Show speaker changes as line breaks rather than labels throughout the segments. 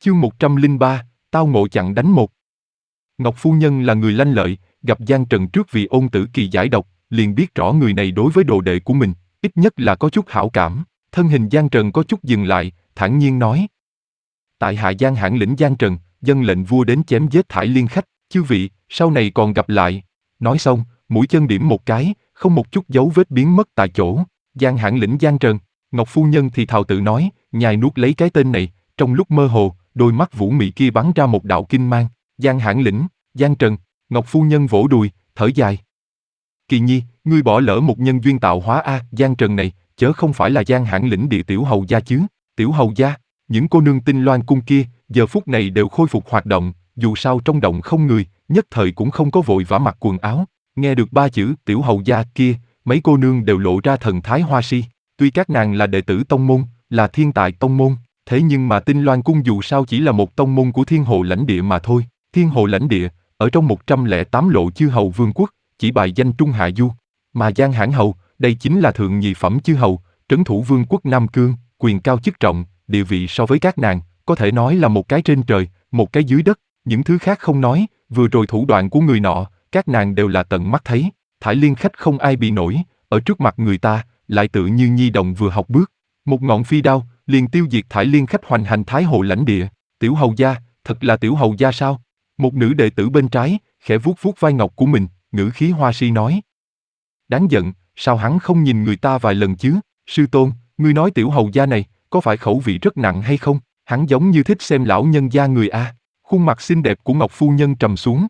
Chương 103, tao ngộ chặn đánh một. Ngọc phu nhân là người lanh lợi, gặp Giang Trần trước vì Ôn Tử Kỳ giải độc, liền biết rõ người này đối với đồ đệ của mình, ít nhất là có chút hảo cảm. Thân hình Giang Trần có chút dừng lại, thản nhiên nói: tại hạ Giang Hãn lĩnh Giang Trần, dâng lệnh vua đến chém giết Thải Liên khách, chư vị, sau này còn gặp lại. Nói xong, mũi chân điểm một cái, không một chút dấu vết biến mất tại chỗ. Giang Hãn lĩnh Giang Trần, Ngọc phu nhân thì thào tự nói, nhai nuốt lấy cái tên này, trong lúc mơ hồ, đôi mắt vũ mị kia bắn ra một đạo kinh mang. Giang Hãn lĩnh, Giang Trần, Ngọc phu nhân vỗ đùi, thở dài. Kỳ nhi, ngươi bỏ lỡ một nhân duyên tạo hóa a. Giang Trần này, chớ không phải là Giang Hãn lĩnh địa tiểu hầu gia chứ? Tiểu hầu gia? Những cô nương Tinh Loan cung kia, giờ phút này đều khôi phục hoạt động, dù sao trong động không người, nhất thời cũng không có vội vã mặc quần áo. Nghe được ba chữ tiểu hầu gia kia, mấy cô nương đều lộ ra thần thái hoa si. Tuy các nàng là đệ tử tông môn, là thiên tài tông môn, thế nhưng mà Tinh Loan cung dù sao chỉ là một tông môn của Thiên Hồ lãnh địa mà thôi. Thiên Hồ lãnh địa, ở trong 108 lộ chư hầu vương quốc, chỉ bài danh trung hạ du. Mà Giang Hãn hầu, đây chính là thượng nhị phẩm chư hầu, trấn thủ vương quốc Nam Cương, quyền cao chức trọng, địa vị so với các nàng, có thể nói là một cái trên trời, một cái dưới đất. Những thứ khác không nói, vừa rồi thủ đoạn của người nọ, các nàng đều là tận mắt thấy. Thải Liên khách không ai bị nổi, ở trước mặt người ta, lại tự như nhi đồng vừa học bước. Một ngọn phi đao, liền tiêu diệt Thải Liên khách hoành hành Thái Hồ lãnh địa. Tiểu hầu gia, thật là tiểu hầu gia sao? Một nữ đệ tử bên trái, khẽ vuốt vuốt vai ngọc của mình, ngữ khí hoa si nói. Đáng giận, sao hắn không nhìn người ta vài lần chứ? Sư tôn, ngươi nói tiểu hầu gia này, có phải khẩu vị rất nặng hay không? Hắn giống như thích xem lão nhân gia người a. Khuôn mặt xinh đẹp của Ngọc phu nhân trầm xuống.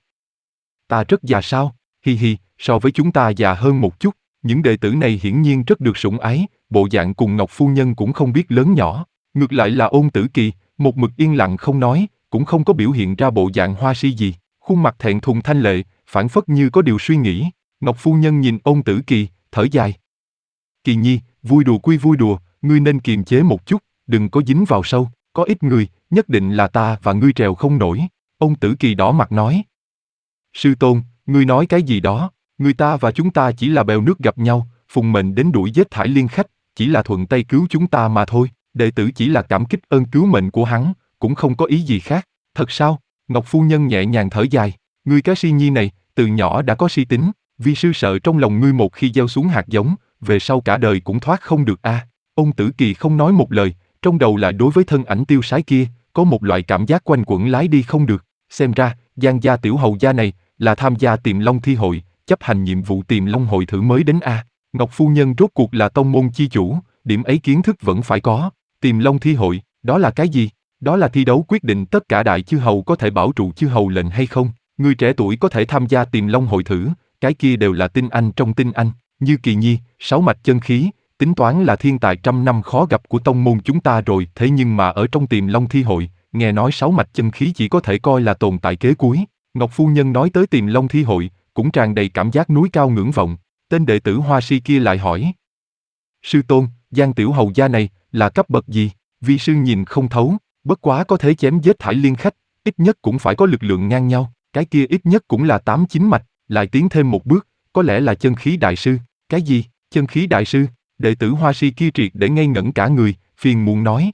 Ta rất già sao? Hi hi, so với chúng ta già hơn một chút. Những đệ tử này hiển nhiên rất được sủng ái, bộ dạng cùng Ngọc phu nhân cũng không biết lớn nhỏ. Ngược lại là Ôn Tử Kỳ, một mực yên lặng không nói, cũng không có biểu hiện ra bộ dạng hoa si gì. Khuôn mặt thẹn thùng thanh lệ, phảng phất như có điều suy nghĩ. Ngọc phu nhân nhìn Ôn Tử Kỳ, thở dài. Kỳ nhi, vui đùa quy vui đùa, ngươi nên kiềm chế một chút, đừng có dính vào sâu. Có ít người, nhất định là ta và ngươi trèo không nổi. Ôn Tử Kỳ đỏ mặt nói. Sư tôn, ngươi nói cái gì đó? Người ta và chúng ta chỉ là bèo nước gặp nhau, phùng mệnh đến đuổi giết Thải Liên khách, chỉ là thuận tay cứu chúng ta mà thôi. Đệ tử chỉ là cảm kích ơn cứu mệnh của hắn, cũng không có ý gì khác. Thật sao? Ngọc phu nhân nhẹ nhàng thở dài. Ngươi cái si nhi này, từ nhỏ đã có si tính, vi sư sợ trong lòng ngươi một khi gieo xuống hạt giống, về sau cả đời cũng thoát không được a. Ôn Tử Kỳ không nói một lời, trong đầu lại đối với thân ảnh tiêu sái kia, có một loại cảm giác quanh quẩn lái đi không được. Xem ra, Giang gia tiểu hầu gia này, là tham gia Tiềm Long thi hội, chấp hành nhiệm vụ Tiềm Long hội thử mới đến a. Ngọc phu nhân rốt cuộc là tông môn chi chủ, điểm ấy kiến thức vẫn phải có. Tiềm Long thi hội, đó là cái gì? Đó là thi đấu quyết định tất cả đại chư hầu có thể bảo trụ chư hầu lệnh hay không. Người trẻ tuổi có thể tham gia Tiềm Long hội thử, cái kia đều là tinh anh trong tinh anh, như Kỳ nhi, 6 mạch chân khí, tính toán là thiên tài trăm năm khó gặp của tông môn chúng ta rồi. Thế nhưng mà ở trong Tiềm Long thi hội, nghe nói 6 mạch chân khí chỉ có thể coi là tồn tại kế cuối. Ngọc phu nhân nói tới Tiềm Long thi hội, cũng tràn đầy cảm giác núi cao ngưỡng vọng. Tên đệ tử hoa si kia lại hỏi. Sư tôn, Giang tiểu hầu gia này, là cấp bậc gì? Vi sư nhìn không thấu, bất quá có thể chém giết Thải Liên khách, ít nhất cũng phải có lực lượng ngang nhau, cái kia ít nhất cũng là 8-9 mạch, lại tiến thêm một bước, có lẽ là chân khí đại sư. Cái gì? Chân khí đại sư? Đệ tử hoa si kia triệt để ngây ngẩn cả người, phiền muộn nói.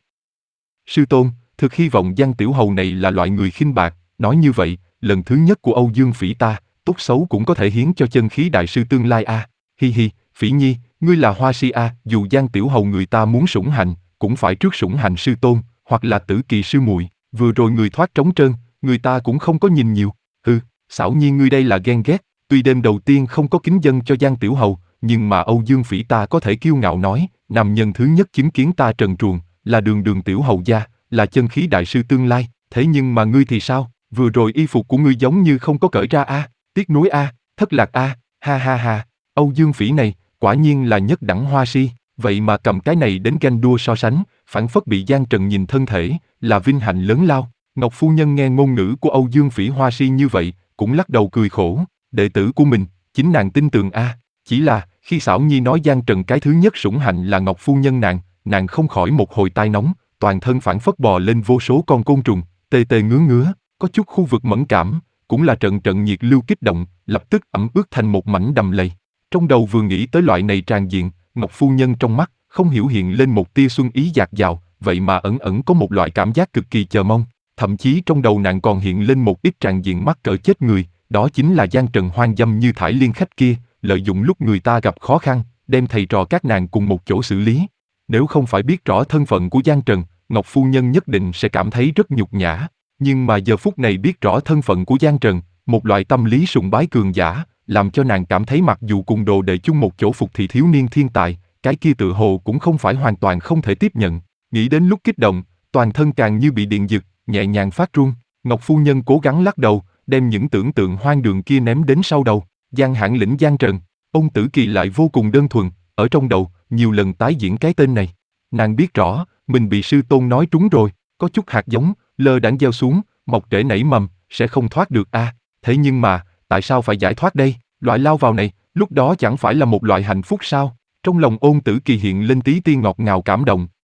Sư tôn, thực hy vọng Giang tiểu hầu này là loại người khinh bạc, nói như vậy, lần thứ nhất của Âu Dương Phỉ ta, tốt xấu cũng có thể hiến cho chân khí đại sư tương lai a. Hi hi, Phỉ nhi, ngươi là hoa si a, dù Giang tiểu hầu người ta muốn sủng hành, cũng phải trước sủng hành sư tôn, hoặc là Tử Kỳ sư muội. Vừa rồi người thoát trống trơn, người ta cũng không có nhìn nhiều. Xảo nhi ngươi đây là ghen ghét, tuy đêm đầu tiên không có kính dâng cho Giang tiểu hầu, nhưng mà Âu Dương Phỉ ta có thể kiêu ngạo nói, nam nhân thứ nhất chứng kiến ta trần truồng, là Đường Đường tiểu hầu gia, là chân khí đại sư tương lai. Thế nhưng mà ngươi thì sao? Vừa rồi y phục của ngươi giống như không có cởi ra a, tiếc nuối a, thất lạc a, ha ha ha. Âu Dương Phỉ này, quả nhiên là nhất đẳng hoa si, vậy mà cầm cái này đến ganh đua so sánh, phảng phất bị Giang Trần nhìn thân thể, là vinh hạnh lớn lao. Ngọc phu nhân nghe ngôn ngữ của Âu Dương Phỉ hoa si như vậy, cũng lắc đầu cười khổ, đệ tử của mình, chính nàng tin tưởng a. Chỉ là, khi Xảo Nhi nói Giang Trần cái thứ nhất sủng hạnh là Ngọc phu nhân nàng không khỏi một hồi tai nóng, toàn thân phảng phất bò lên vô số con côn trùng, tê tê ngứa ngứa, có chút khu vực mẫn cảm, cũng là trận trận nhiệt lưu kích động, lập tức ẩm ướt thành một mảnh đầm lầy. Trong đầu vừa nghĩ tới loại này tràn diện, Ngọc phu nhân trong mắt không hiểu hiện lên một tia xuân ý dạt dào, vậy mà ẩn ẩn có một loại cảm giác cực kỳ chờ mong. Thậm chí trong đầu nàng còn hiện lên một ít tràng diện mắc cỡ chết người, đó chính là Giang Trần hoang dâm như thải liên khách kia, lợi dụng lúc người ta gặp khó khăn, đem thầy trò các nàng cùng một chỗ xử lý. Nếu không phải biết rõ thân phận của Giang Trần, Ngọc phu nhân nhất định sẽ cảm thấy rất nhục nhã. Nhưng mà giờ phút này biết rõ thân phận của Giang Trần, một loại tâm lý sùng bái cường giả, làm cho nàng cảm thấy mặc dù cùng đồ đệ chung một chỗ phục thị thiếu niên thiên tài, cái kia tự hồ cũng không phải hoàn toàn không thể tiếp nhận. Nghĩ đến lúc kích động, toàn thân càng như bị điện giật, nhẹ nhàng phát run. Ngọc phu nhân cố gắng lắc đầu, đem những tưởng tượng hoang đường kia ném đến sau đầu. Giang Hãn lĩnh Giang Trần, Ôn Tử Kỳ lại vô cùng đơn thuần, ở trong đầu nhiều lần tái diễn cái tên này. Nàng biết rõ, mình bị sư tôn nói trúng rồi, có chút hạt giống, lơ đãng gieo xuống, mọc rễ nảy mầm, sẽ không thoát được a. Thế nhưng mà, tại sao phải giải thoát đây? Loại lao vào này, lúc đó chẳng phải là một loại hạnh phúc sao? Trong lòng Ôn Tử Kỳ hiện lên tí ti ngọt ngào cảm động.